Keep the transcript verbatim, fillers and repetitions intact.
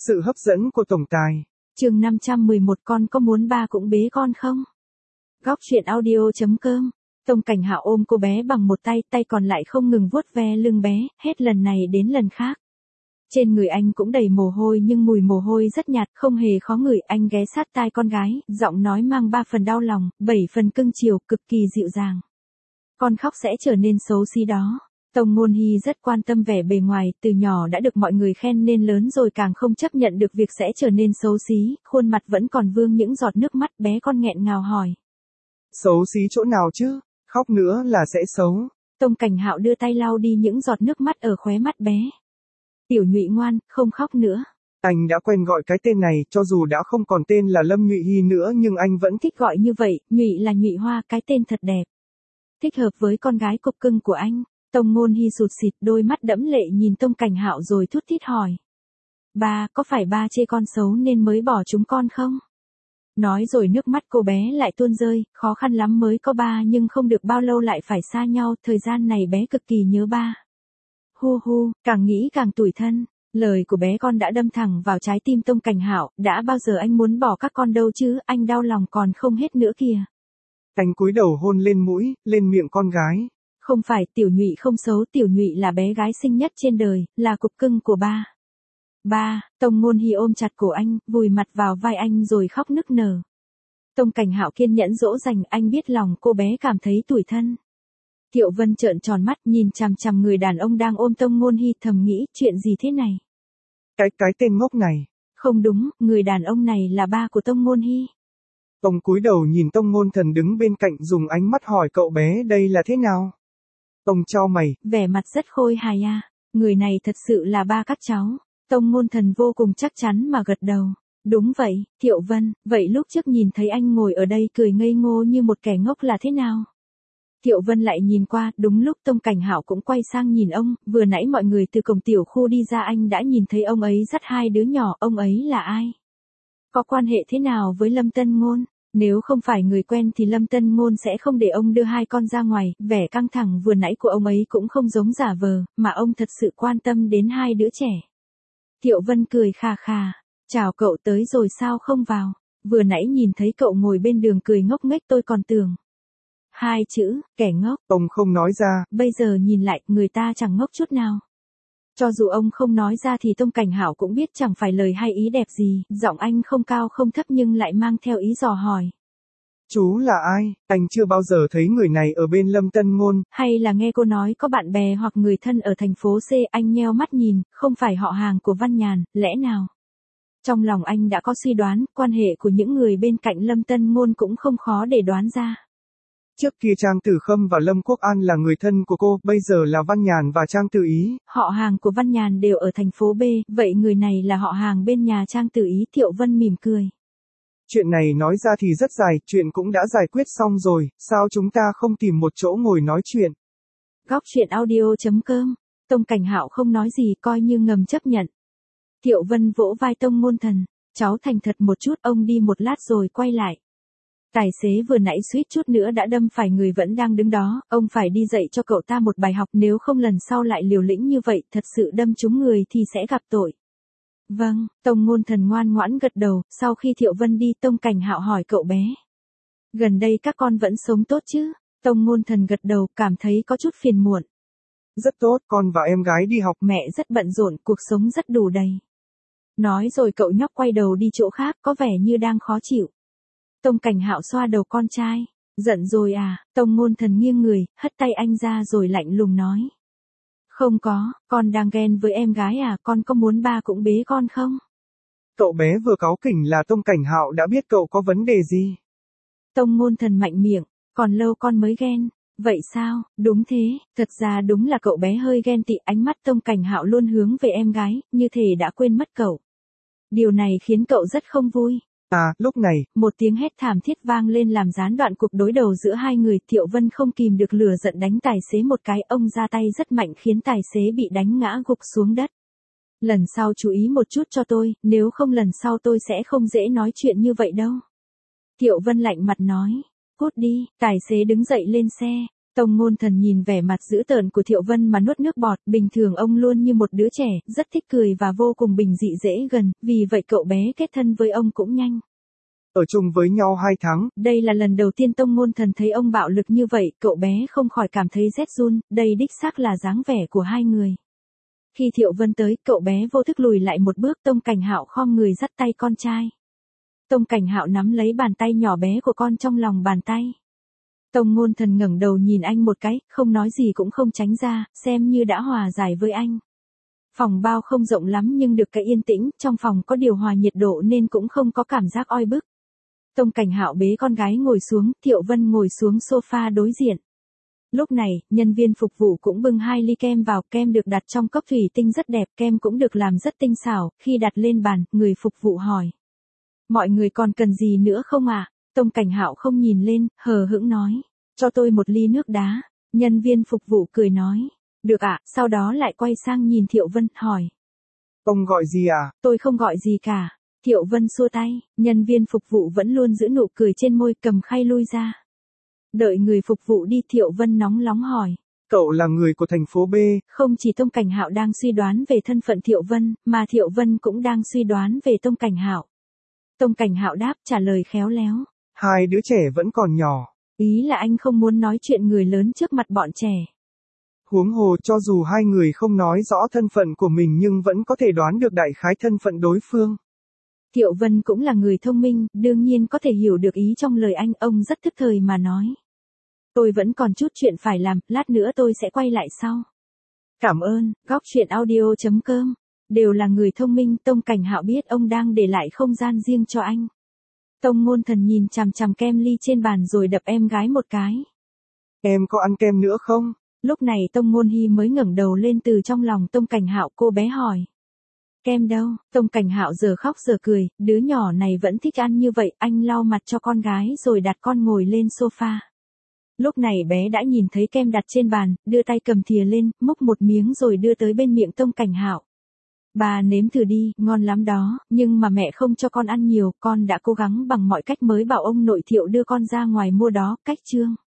Sự hấp dẫn của tổng tài. Chương năm trăm mười một con có muốn ba cũng bế con không? Góc truyện audio chấm com. Tông Cảnh Hạo ôm cô bé bằng một tay, tay còn lại không ngừng vuốt ve lưng bé, hết lần này đến lần khác. Trên người anh cũng đầy mồ hôi nhưng mùi mồ hôi rất nhạt, không hề khó ngửi. Anh ghé sát tai con gái, giọng nói mang ba phần đau lòng, bảy phần cưng chiều, cực kỳ dịu dàng. Con khóc sẽ trở nên xấu xí đó. Tông Ngôn Hy rất quan tâm vẻ bề ngoài, từ nhỏ đã được mọi người khen nên lớn rồi càng không chấp nhận được việc sẽ trở nên xấu xí, khuôn mặt vẫn còn vương những giọt nước mắt. Bé con nghẹn ngào hỏi. Xấu xí chỗ nào chứ, khóc nữa là sẽ xấu. Tông Cảnh Hạo đưa tay lau đi những giọt nước mắt ở khóe mắt bé. Tiểu Nhụy ngoan, không khóc nữa. Anh đã quen gọi cái tên này, cho dù đã không còn tên là Lâm Nhụy Hy nữa nhưng anh vẫn thích gọi như vậy. Nhụy là Nhụy Hoa, cái tên thật đẹp. Thích hợp với con gái cục cưng của anh. Tông Ngôn Hy sụt sịt, đôi mắt đẫm lệ nhìn Tông Cảnh Hạo rồi thút thít hỏi. Ba, có phải ba chê con xấu nên mới bỏ chúng con không? Nói rồi nước mắt cô bé lại tuôn rơi, khó khăn lắm mới có ba nhưng không được bao lâu lại phải xa nhau, thời gian này bé cực kỳ nhớ ba. Hu hu, càng nghĩ càng tủi thân, lời của bé con đã đâm thẳng vào trái tim Tông Cảnh Hạo, đã bao giờ anh muốn bỏ các con đâu chứ, anh đau lòng còn không hết nữa kìa. Anh cúi đầu hôn lên mũi, lên miệng con gái. Không phải, Tiểu Nhụy không xấu, Tiểu Nhụy là bé gái xinh nhất trên đời, là cục cưng của ba. Ba, Tông Ngôn Hy ôm chặt cổ anh, vùi mặt vào vai anh rồi khóc nức nở. Tông Cảnh Hạo kiên nhẫn dỗ dành, anh biết lòng cô bé cảm thấy tủi thân. Thiệu Vân trợn tròn mắt nhìn chằm chằm người đàn ông đang ôm Tông Ngôn Hy, thầm nghĩ chuyện gì thế này. Cái cái tên ngốc này. Không đúng, người đàn ông này là ba của Tông Ngôn Hy. Tông cúi đầu nhìn Tông Ngôn Thần đứng bên cạnh dùng ánh mắt hỏi cậu bé đây là thế nào. Tông chau mày, vẻ mặt rất khôi hài à, người này thật sự là ba các cháu. Tông Ngôn Thần vô cùng chắc chắn mà gật đầu. Đúng vậy, Thiệu Vân, vậy lúc trước nhìn thấy anh ngồi ở đây cười ngây ngô như một kẻ ngốc là thế nào? Thiệu Vân lại nhìn qua, đúng lúc Tông Cảnh Hạo cũng quay sang nhìn ông, vừa nãy mọi người từ cổng tiểu khu đi ra anh đã nhìn thấy ông ấy dắt hai đứa nhỏ, ông ấy là ai? Có quan hệ thế nào với Lâm Tân Ngôn? Nếu không phải người quen thì Lâm Tân Ngôn sẽ không để ông đưa hai con ra ngoài, vẻ căng thẳng vừa nãy của ông ấy cũng không giống giả vờ, mà ông thật sự quan tâm đến hai đứa trẻ. Thiệu Vân cười khà khà, chào cậu tới rồi sao không vào, vừa nãy nhìn thấy cậu ngồi bên đường cười ngốc nghếch tôi còn tưởng. Hai chữ, kẻ ngốc. Ông không nói ra. Bây giờ nhìn lại, người ta chẳng ngốc chút nào. Cho dù ông không nói ra thì Tông Cảnh Hạo cũng biết chẳng phải lời hay ý đẹp gì, giọng anh không cao không thấp nhưng lại mang theo ý dò hỏi. Chú là ai? Anh chưa bao giờ thấy người này ở bên Lâm Tân Ngôn. Hay là nghe cô nói có bạn bè hoặc người thân ở thành phố C, anh nheo mắt nhìn, không phải họ hàng của Văn Nhàn, lẽ nào? Trong lòng anh đã có suy đoán, quan hệ của những người bên cạnh Lâm Tân Ngôn cũng không khó để đoán ra. Trước kia Trang Tử Khâm và Lâm Quốc An là người thân của cô, bây giờ là Văn Nhàn và Trang Tử Ý. Họ hàng của Văn Nhàn đều ở thành phố B, vậy người này là họ hàng bên nhà Trang Tử Ý. Thiệu Vân mỉm cười. Chuyện này nói ra thì rất dài, chuyện cũng đã giải quyết xong rồi, sao chúng ta không tìm một chỗ ngồi nói chuyện. Góc truyện audio chấm com. Tông Cảnh Hạo không nói gì coi như ngầm chấp nhận. Thiệu Vân vỗ vai Tông Ngôn Thần. Cháu thành thật một chút, ông đi một lát rồi quay lại. Tài xế vừa nãy suýt chút nữa đã đâm phải người vẫn đang đứng đó, ông phải đi dạy cho cậu ta một bài học, nếu không lần sau lại liều lĩnh như vậy, thật sự đâm trúng người thì sẽ gặp tội. Vâng, Tông Ngôn Thần ngoan ngoãn gật đầu, sau khi Thiệu Vân đi Tông Cảnh Hạo hỏi cậu bé. Gần đây các con vẫn sống tốt chứ? Tông Ngôn Thần gật đầu, cảm thấy có chút phiền muộn. Rất tốt, con và em gái đi học. Mẹ rất bận rộn, cuộc sống rất đủ đầy. Nói rồi cậu nhóc quay đầu đi chỗ khác, có vẻ như đang khó chịu. Tông Cảnh Hạo xoa đầu con trai. Giận rồi à? Tông Ngôn Thần nghiêng người, hất tay anh ra rồi lạnh lùng nói. Không có, con đang ghen với em gái à, con có muốn ba cũng bế con không? Cậu bé vừa cáu kỉnh là Tông Cảnh Hạo đã biết cậu có vấn đề gì. Tông Ngôn Thần mạnh miệng, còn lâu con mới ghen. Vậy sao? Đúng thế, thật ra đúng là cậu bé hơi ghen tị, ánh mắt Tông Cảnh Hạo luôn hướng về em gái, như thể đã quên mất cậu. Điều này khiến cậu rất không vui. À, lúc này, một tiếng hét thảm thiết vang lên làm gián đoạn cuộc đối đầu giữa hai người. Thiệu Vân không kìm được lửa giận đánh tài xế một cái, ông ra tay rất mạnh khiến tài xế bị đánh ngã gục xuống đất. Lần sau chú ý một chút cho tôi, nếu không lần sau tôi sẽ không dễ nói chuyện như vậy đâu. Thiệu Vân lạnh mặt nói. Cút đi, tài xế đứng dậy lên xe. Tông Ngôn Thần nhìn vẻ mặt dữ tợn của Thiệu Vân mà nuốt nước bọt, bình thường ông luôn như một đứa trẻ, rất thích cười và vô cùng bình dị dễ gần, vì vậy cậu bé kết thân với ông cũng nhanh. Ở chung với nhau hai tháng. Đây là lần đầu tiên Tông Ngôn Thần thấy ông bạo lực như vậy, cậu bé không khỏi cảm thấy rét run, đây đích xác là dáng vẻ của hai người. Khi Thiệu Vân tới, cậu bé vô thức lùi lại một bước, Tông Cảnh Hạo khom người dắt tay con trai. Tông Cảnh Hạo nắm lấy bàn tay nhỏ bé của con trong lòng bàn tay. Tông Ngôn Thần ngẩng đầu nhìn anh một cái, không nói gì cũng không tránh ra, xem như đã hòa giải với anh. Phòng bao không rộng lắm nhưng được cái yên tĩnh, trong phòng có điều hòa nhiệt độ nên cũng không có cảm giác oi bức. Tông Cảnh Hạo bế con gái ngồi xuống, Thiệu Vân ngồi xuống sofa đối diện. Lúc này, nhân viên phục vụ cũng bưng hai ly kem vào, kem được đặt trong cốc thủy tinh rất đẹp, kem cũng được làm rất tinh xảo, khi đặt lên bàn, người phục vụ hỏi. Mọi người còn cần gì nữa không ạ? À? Tông Cảnh Hạo không nhìn lên, hờ hững nói. Cho tôi một ly nước đá. Nhân viên phục vụ cười nói. Được ạ, à? Sau đó lại quay sang nhìn Thiệu Vân, hỏi. Ông gọi gì à? Tôi không gọi gì cả. Thiệu Vân xua tay, nhân viên phục vụ vẫn luôn giữ nụ cười trên môi, cầm khay lui ra. Đợi người phục vụ đi, Thiệu Vân nóng nóng hỏi. Cậu là người của thành phố B. Không chỉ Tông Cảnh Hạo đang suy đoán về thân phận Thiệu Vân, mà Thiệu Vân cũng đang suy đoán về Tông Cảnh Hạo. Tông Cảnh Hạo đáp trả lời khéo léo. Hai đứa trẻ vẫn còn nhỏ. Ý là anh không muốn nói chuyện người lớn trước mặt bọn trẻ. Huống hồ cho dù hai người không nói rõ thân phận của mình nhưng vẫn có thể đoán được đại khái thân phận đối phương. Thiệu Vân cũng là người thông minh, đương nhiên có thể hiểu được ý trong lời anh, ông rất thức thời mà nói. Tôi vẫn còn chút chuyện phải làm, lát nữa tôi sẽ quay lại sau. Cảm ơn, góc truyện audio chấm com. Đều là người thông minh, Tông Cảnh Hạo biết ông đang để lại không gian riêng cho anh. Tông Ngôn Thần nhìn chằm chằm kem ly trên bàn rồi đập em gái một cái. Em có ăn kem nữa không? Lúc này Tông Ngôn Hy mới ngẩng đầu lên từ trong lòng Tông Cảnh Hạo, cô bé hỏi. Kem đâu? Tông Cảnh Hạo giờ khóc giờ cười, đứa nhỏ này vẫn thích ăn như vậy, anh lau mặt cho con gái rồi đặt con ngồi lên sofa. Lúc này bé đã nhìn thấy kem đặt trên bàn, đưa tay cầm thìa lên, múc một miếng rồi đưa tới bên miệng Tông Cảnh Hạo. Bà nếm thử đi, ngon lắm đó, nhưng mà mẹ không cho con ăn nhiều, con đã cố gắng bằng mọi cách mới bảo ông nội Thiệu đưa con ra ngoài mua đó, cách chương.